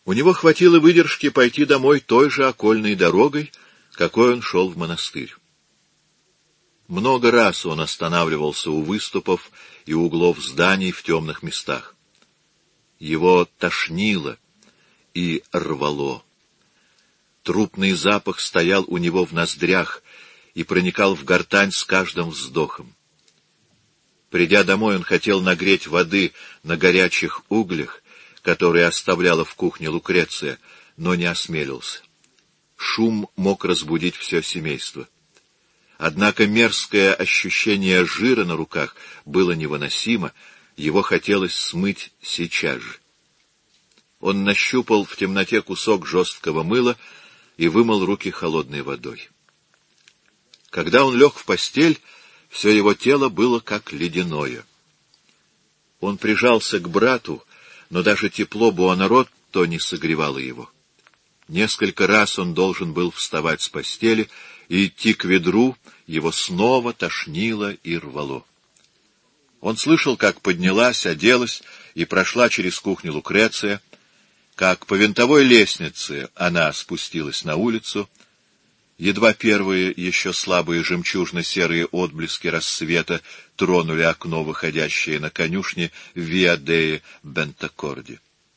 У него хватило выдержки пойти домой той же окольной дорогой, какой он шел в монастырь. Много раз он останавливался у выступов и углов зданий в темных местах. Его тошнило и рвало. Трупный запах стоял у него в ноздрях и проникал в гортань с каждым вздохом. Придя домой, он хотел нагреть воды на горячих углях, которые оставляла в кухне Лукреция, но не осмелился. Шум мог разбудить все семейство. Однако мерзкое ощущение жира на руках было невыносимо, его хотелось смыть сейчас же. Он нащупал в темноте кусок жесткого мыла и вымыл руки холодной водой. Когда он лег в постель, все его тело было как ледяное. Он прижался к брату, но даже тепло Буонаротто не согревало его. Несколько раз он должен был вставать с постели и идти к ведру, его снова тошнило и рвало. Он слышал, как поднялась, оделась и прошла через кухню Лукреция, как по винтовой лестнице она спустилась на улицу. Едва первые, еще слабые жемчужно-серые отблески рассвета тронули окно, выходящее на конюшни в Виа-деи-Бентакорди.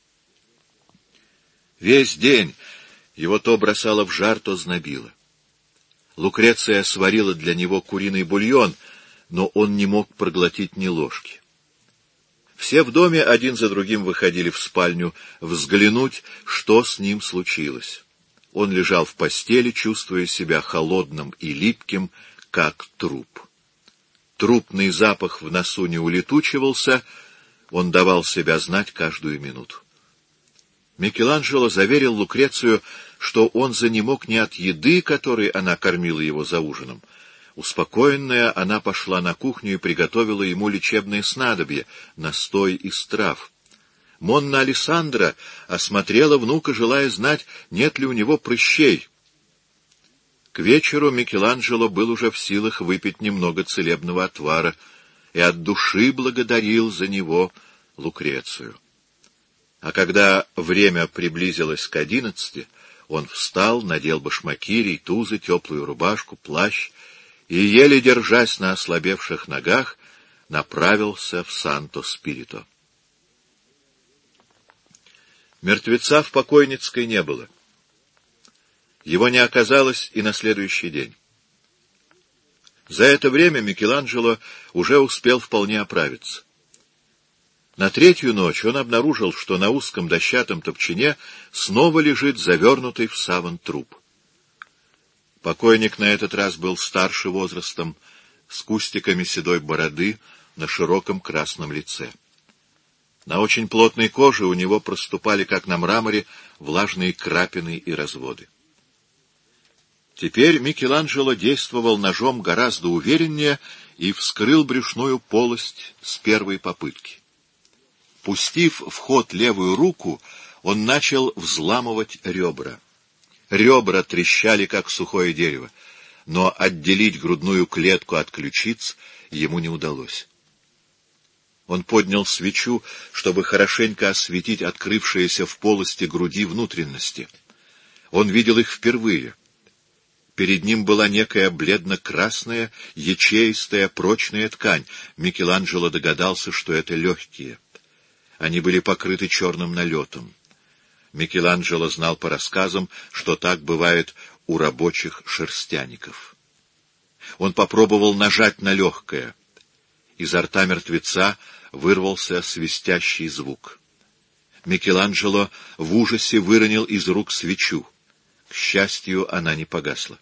Весь день его то бросало в жар, то знобило. Лукреция сварила для него куриный бульон, но он не мог проглотить ни ложки. Все в доме один за другим выходили в спальню взглянуть, что с ним случилось. Он лежал в постели, чувствуя себя холодным и липким, как труп. Трупный запах в носу не улетучивался, он давал себя знать каждую минуту. Микеланджело заверил Лукрецию, что он занемог не от еды, которой она кормила его за ужином. Успокоенная, она пошла на кухню и приготовила ему лечебное снадобье, настой из трав. Монна Алессандра осмотрела внука, желая знать, нет ли у него прыщей. К вечеру Микеланджело был уже в силах выпить немного целебного отвара и от души благодарил за него Лукрецию. А когда время приблизилось к 11, он встал, надел башмаки, рейтузы, теплую рубашку, плащ и, еле держась на ослабевших ногах, направился в Санто-Спирито. Мертвеца в покойницкой не было. Его не оказалось и на следующий день. За это время Микеланджело уже успел вполне оправиться. На третью ночь он обнаружил, что на узком дощатом топчине снова лежит завернутый в саван труп. Покойник на этот раз был старше возрастом, с кустиками седой бороды на широком красном лице. На очень плотной коже у него проступали, как на мраморе, влажные крапины и разводы. Теперь Микеланджело действовал ножом гораздо увереннее и вскрыл брюшную полость с первой попытки. Пустив в ход левую руку, он начал взламывать ребра. Ребра трещали, как сухое дерево, но отделить грудную клетку от ключиц ему не удалось. Он поднял свечу, чтобы хорошенько осветить открывшиеся в полости груди внутренности. Он видел их впервые. Перед ним была некая бледно-красная, ячеистая, прочная ткань. Микеланджело догадался, что это легкие. Они были покрыты черным налетом. Микеланджело знал по рассказам, что так бывает у рабочих шерстяников. Он попробовал нажать на легкое. Изо рта мертвеца вырвался свистящий звук. Микеланджело в ужасе выронил из рук свечу. К счастью, она не погасла.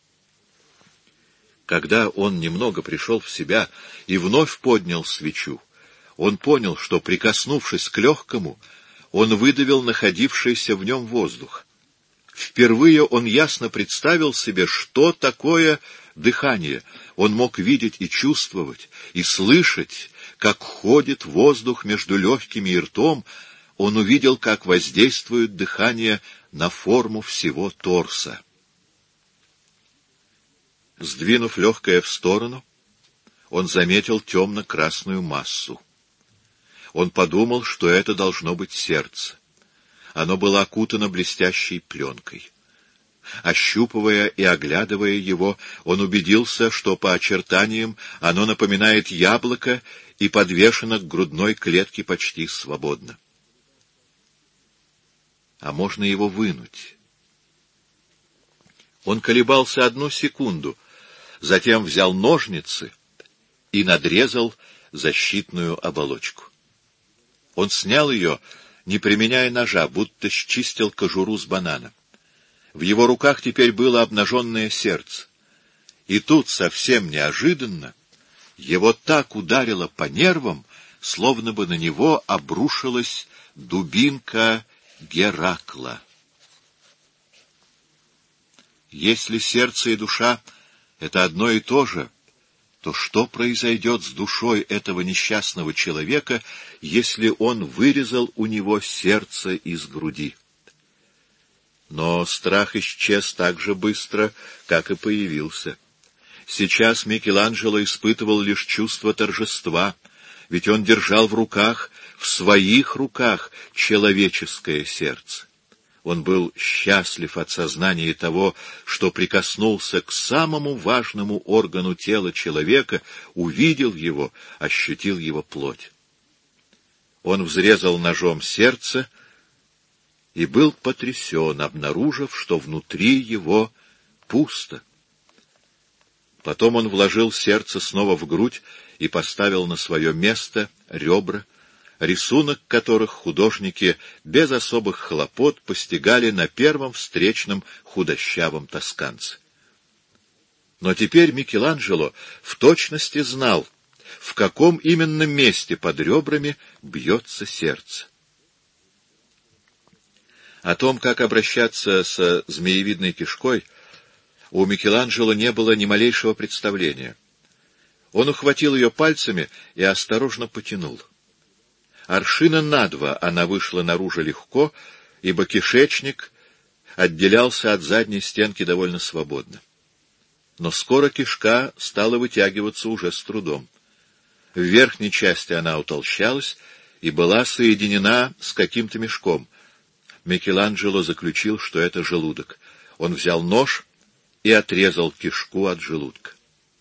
Когда он немного пришел в себя и вновь поднял свечу, он понял, что, прикоснувшись к легкому, он выдавил находившийся в нем воздух. Впервые он ясно представил себе, что такое дыхание. Он мог видеть и чувствовать, и слышать, как ходит воздух между легкими и ртом. Он увидел, как воздействует дыхание на форму всего торса. Сдвинув легкое в сторону, он заметил темно-красную массу. Он подумал, что это должно быть сердце. Оно было окутано блестящей пленкой. Ощупывая и оглядывая его, он убедился, что по очертаниям оно напоминает яблоко и подвешено к грудной клетке почти свободно. А можно его вынуть? Он колебался 1 секунду, затем взял ножницы и надрезал защитную оболочку. Он снял ее, не применяя ножа, будто счистил кожуру с банана. В его руках теперь было обнаженное сердце. И тут, совсем неожиданно, его так ударило по нервам, словно бы на него обрушилась дубинка Геракла. Если сердце и душа — это одно и то же, то что произойдет с душой этого несчастного человека, если он вырезал у него сердце из груди? Но страх исчез так же быстро, как и появился. Сейчас Микеланджело испытывал лишь чувство торжества, ведь он держал в своих руках человеческое сердце. Он был счастлив от сознания того, что прикоснулся к самому важному органу тела человека, увидел его, ощутил его плоть. Он взрезал ножом сердце и был потрясен, обнаружив, что внутри его пусто. Потом он вложил сердце снова в грудь и поставил на свое место ребра, рисунок которых художники без особых хлопот постигали на первом встречном худощавом тосканце. Но теперь Микеланджело в точности знал, в каком именно месте под ребрами бьется сердце. О том, как обращаться со змеевидной кишкой, у Микеланджело не было ни малейшего представления. Он ухватил ее пальцами и осторожно потянул. 1/2 аршина она вышла наружу легко, ибо кишечник отделялся от задней стенки довольно свободно. Но скоро кишка стала вытягиваться уже с трудом. В верхней части она утолщалась и была соединена с каким-то мешком. Микеланджело заключил, что это желудок. Он взял нож и отрезал кишку от желудка.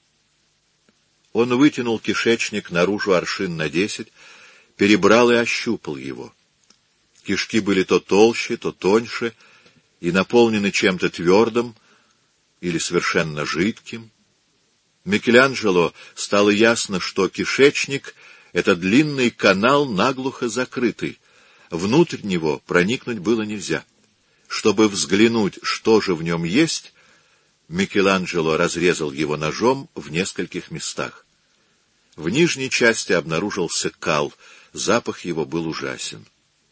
Он вытянул кишечник наружу 10 аршин, перебрал и ощупал его. Кишки были то толще, то тоньше и наполнены чем-то твердым или совершенно жидким. Микеланджело стало ясно, что кишечник — это длинный канал, наглухо закрытый. Внутрь него проникнуть было нельзя. Чтобы взглянуть, что же в нем есть, Микеланджело разрезал его ножом в нескольких местах. В нижней части обнаружился кал, запах его был ужасен.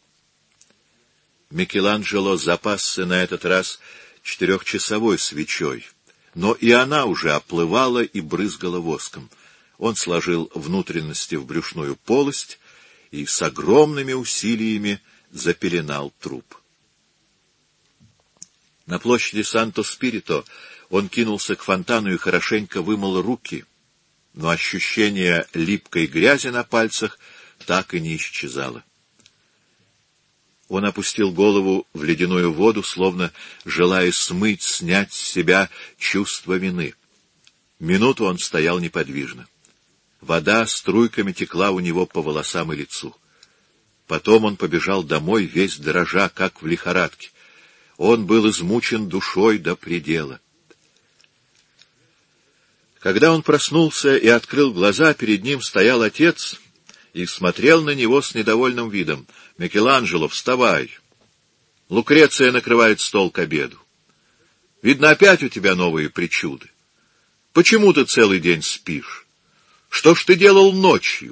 Микеланджело запасся на этот раз 4-часовой свечой, но и она уже оплывала и брызгала воском. Он сложил внутренности в брюшную полость и с огромными усилиями запеленал труп. На площади Санто-Спирито он кинулся к фонтану и хорошенько вымыл руки, но ощущение липкой грязи на пальцах так и не исчезало. Он опустил голову в ледяную воду, словно желая снять с себя чувство вины. Минуту он стоял неподвижно. Вода струйками текла у него по волосам и лицу. Потом он побежал домой, весь дрожа, как в лихорадке. Он был измучен душой до предела. Когда он проснулся и открыл глаза, перед ним стоял отец и смотрел на него с недовольным видом. — Микеланджело, вставай! Лукреция накрывает стол к обеду. Видно, опять у тебя новые причуды. Почему ты целый день спишь? Что ж ты делал ночью?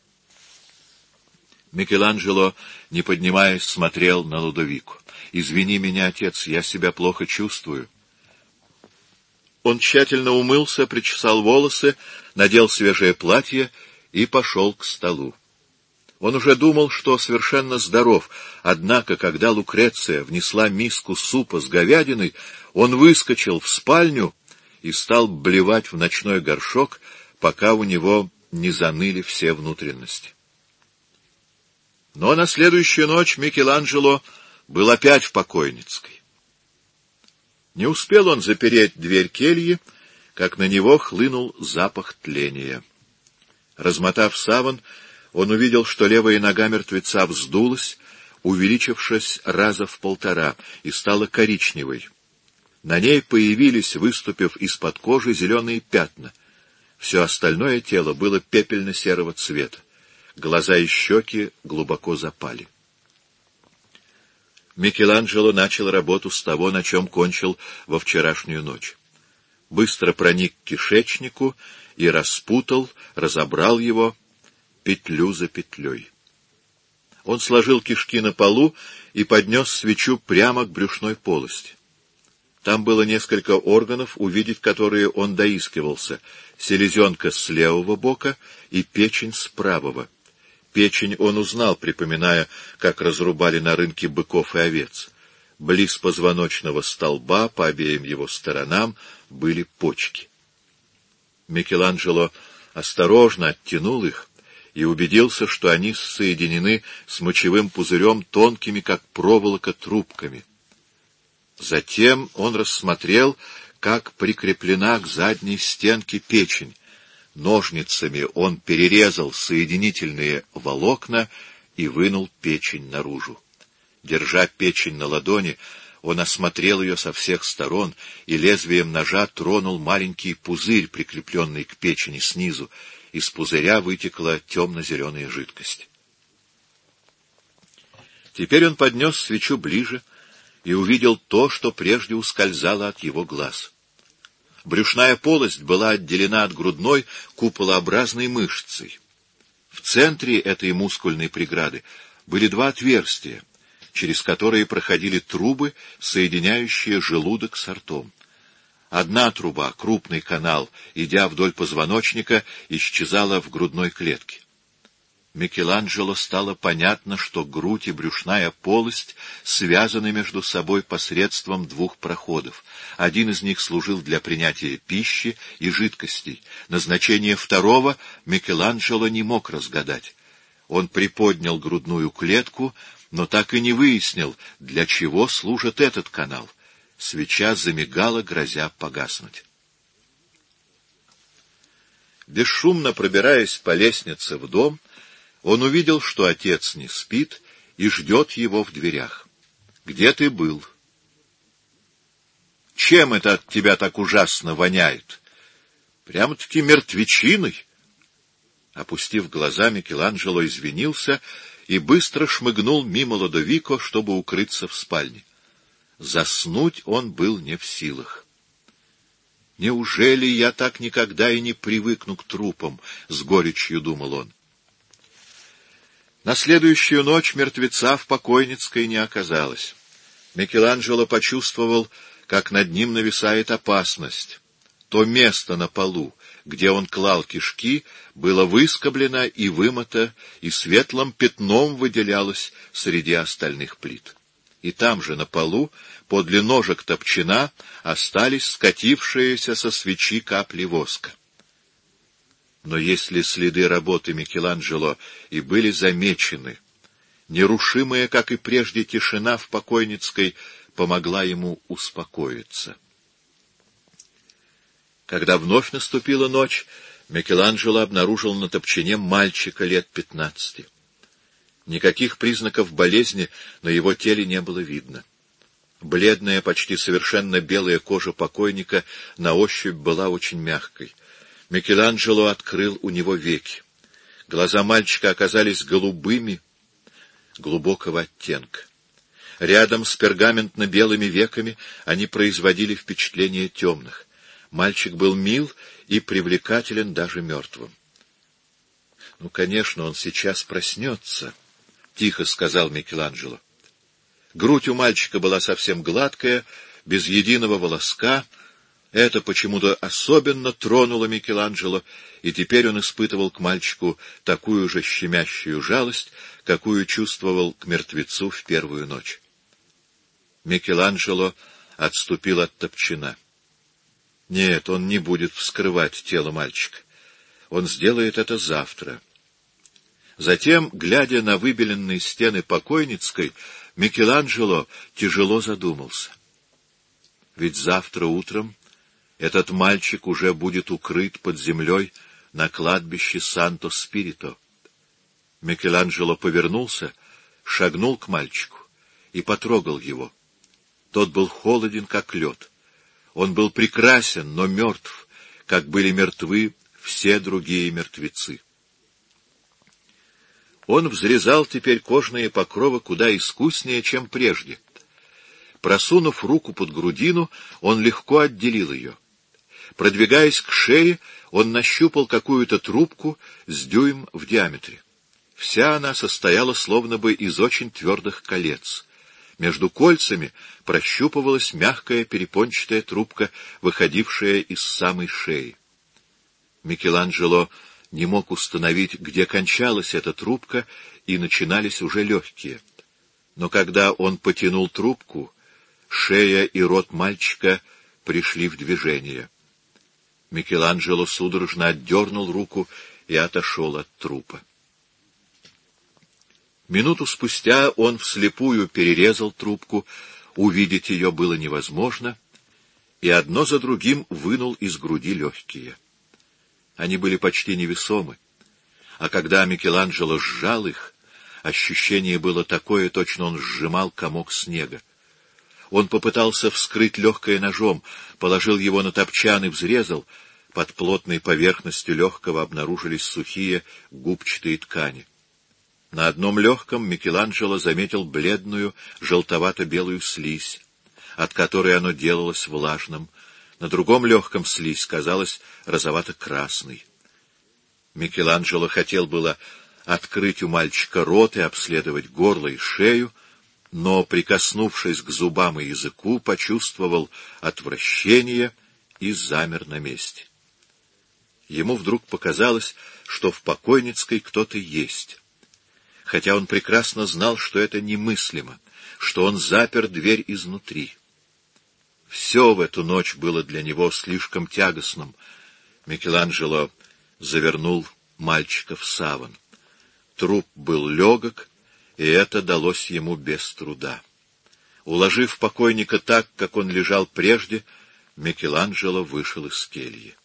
Микеланджело, не поднимаясь, смотрел на Лудовико. — Извини меня, отец, я себя плохо чувствую. Он тщательно умылся, причесал волосы, надел свежее платье и пошел к столу. Он уже думал, что совершенно здоров, однако, когда Лукреция внесла миску супа с говядиной, он выскочил в спальню и стал блевать в ночной горшок, пока у него не заныли все внутренности. Но на следующую ночь Микеланджело был опять в покойницкой. Не успел он запереть дверь кельи, как на него хлынул запах тления. Размотав саван, он увидел, что левая нога мертвеца вздулась, увеличившись раза в 1,5, и стала коричневой. На ней появились, выступив из-под кожи, зеленые пятна. Все остальное тело было пепельно-серого цвета. Глаза и щеки глубоко запали. Микеланджело начал работу с того, на чем кончил во вчерашнюю ночь. Быстро проник к кишечнику и распутал, разобрал его петлю за петлей. Он сложил кишки на полу и поднес свечу прямо к брюшной полости. Там было несколько органов, увидеть которые он доискивался: селезенка с левого бока и печень с правого. Печень он узнал, припоминая, как разрубали на рынке быков и овец. Близ позвоночного столба, по обеим его сторонам, были почки. Микеланджело осторожно оттянул их и убедился, что они соединены с мочевым пузырем тонкими, как проволока, трубками. Затем он рассмотрел, как прикреплена к задней стенке печень. Ножницами он перерезал соединительные волокна и вынул печень наружу. Держа печень на ладони, он осмотрел ее со всех сторон и лезвием ножа тронул маленький пузырь, прикрепленный к печени снизу. Из пузыря вытекла темно-зеленая жидкость. Теперь он поднес свечу ближе и увидел то, что прежде ускользало от его глаз. Брюшная полость была отделена от грудной куполообразной мышцей. В центре этой мускульной преграды были 2 отверстия, через которые проходили трубы, соединяющие желудок с ртом. Одна труба, крупный канал, идя вдоль позвоночника, исчезала в грудной клетке. Микеланджело стало понятно, что грудь и брюшная полость связаны между собой посредством 2 проходов. Один из них служил для принятия пищи и жидкостей. Назначение второго Микеланджело не мог разгадать. Он приподнял грудную клетку, но так и не выяснил, для чего служит этот канал. Свеча замигала, грозя погаснуть. Бесшумно пробираясь по лестнице в дом, он увидел, что отец не спит и ждет его в дверях. — Где ты был? — Чем это от тебя так ужасно воняет? Прямо-таки мертвечиной. Опустив глаза, Микеланджело извинился и быстро шмыгнул мимо Лодовико, чтобы укрыться в спальне. Заснуть он был не в силах. «Неужели я так никогда и не привыкну к трупам?» — с горечью думал он. На следующую ночь мертвеца в покойницкой не оказалось. Микеланджело почувствовал, как над ним нависает опасность. То место на полу, где он клал кишки, было выскоблено и вымыто, и светлым пятном выделялось среди остальных плит. И там же, на полу, подле ножек топчина, остались скатившиеся со свечи капли воска. Но если следы работы Микеланджело и были замечены, нерушимая, как и прежде, тишина в покойницкой помогла ему успокоиться. Когда вновь наступила ночь, Микеланджело обнаружил на топчине мальчика лет 15. Никаких признаков болезни на его теле не было видно. Бледная, почти совершенно белая кожа покойника на ощупь была очень мягкой. Микеланджело открыл у него веки. Глаза мальчика оказались голубыми, глубокого оттенка. Рядом с пергаментно-белыми веками они производили впечатление темных. Мальчик был мил и привлекателен даже мертвым. — Ну, конечно, он сейчас проснется, — тихо сказал Микеланджело. Грудь у мальчика была совсем гладкая, без единого волоска. Это почему-то особенно тронуло Микеланджело, и теперь он испытывал к мальчику такую же щемящую жалость, какую чувствовал к мертвецу в первую ночь. Микеланджело отступил от топчина. Нет, он не будет вскрывать тело мальчика. Он сделает это завтра. Затем, глядя на выбеленные стены покойницкой, Микеланджело тяжело задумался. Ведь завтра утром этот мальчик уже будет укрыт под землей на кладбище Санто-Спирито. Микеланджело повернулся, шагнул к мальчику и потрогал его. Тот был холоден, как лед. Он был прекрасен, но мертв, как были мертвы все другие мертвецы. Он взрезал теперь кожные покровы куда искуснее, чем прежде. Просунув руку под грудину, он легко отделил ее. Продвигаясь к шее, он нащупал какую-то трубку с дюйм в диаметре. Вся она состояла словно бы из очень твердых колец. Между кольцами прощупывалась мягкая перепончатая трубка, выходившая из самой шеи. Микеланджело не мог установить, где кончалась эта трубка, и начинались уже легкие. Но когда он потянул трубку, шея и рот мальчика пришли в движение. Микеланджело судорожно отдернул руку и отошел от трупа. Минуту спустя он вслепую перерезал трубку, увидеть ее было невозможно, и одно за другим вынул из груди легкие. Они были почти невесомы, а когда Микеланджело сжал их, ощущение было такое, точно он сжимал комок снега. Он попытался вскрыть легкое ножом, положил его на топчан и взрезал. Под плотной поверхностью легкого обнаружились сухие губчатые ткани. На одном легком Микеланджело заметил бледную желтовато-белую слизь, от которой оно делалось влажным. На другом легком слизь казалась розовато-красной. Микеланджело хотел было открыть у мальчика рот и обследовать горло и шею, но, прикоснувшись к зубам и языку, почувствовал отвращение и замер на месте. Ему вдруг показалось, что в покойницкой кто-то есть, хотя он прекрасно знал, что это немыслимо, что он запер дверь изнутри. Все в эту ночь было для него слишком тягостным. Микеланджело завернул мальчика в саван. Труп был легок, и это далось ему без труда. Уложив покойника так, как он лежал прежде, Микеланджело вышел из кельи.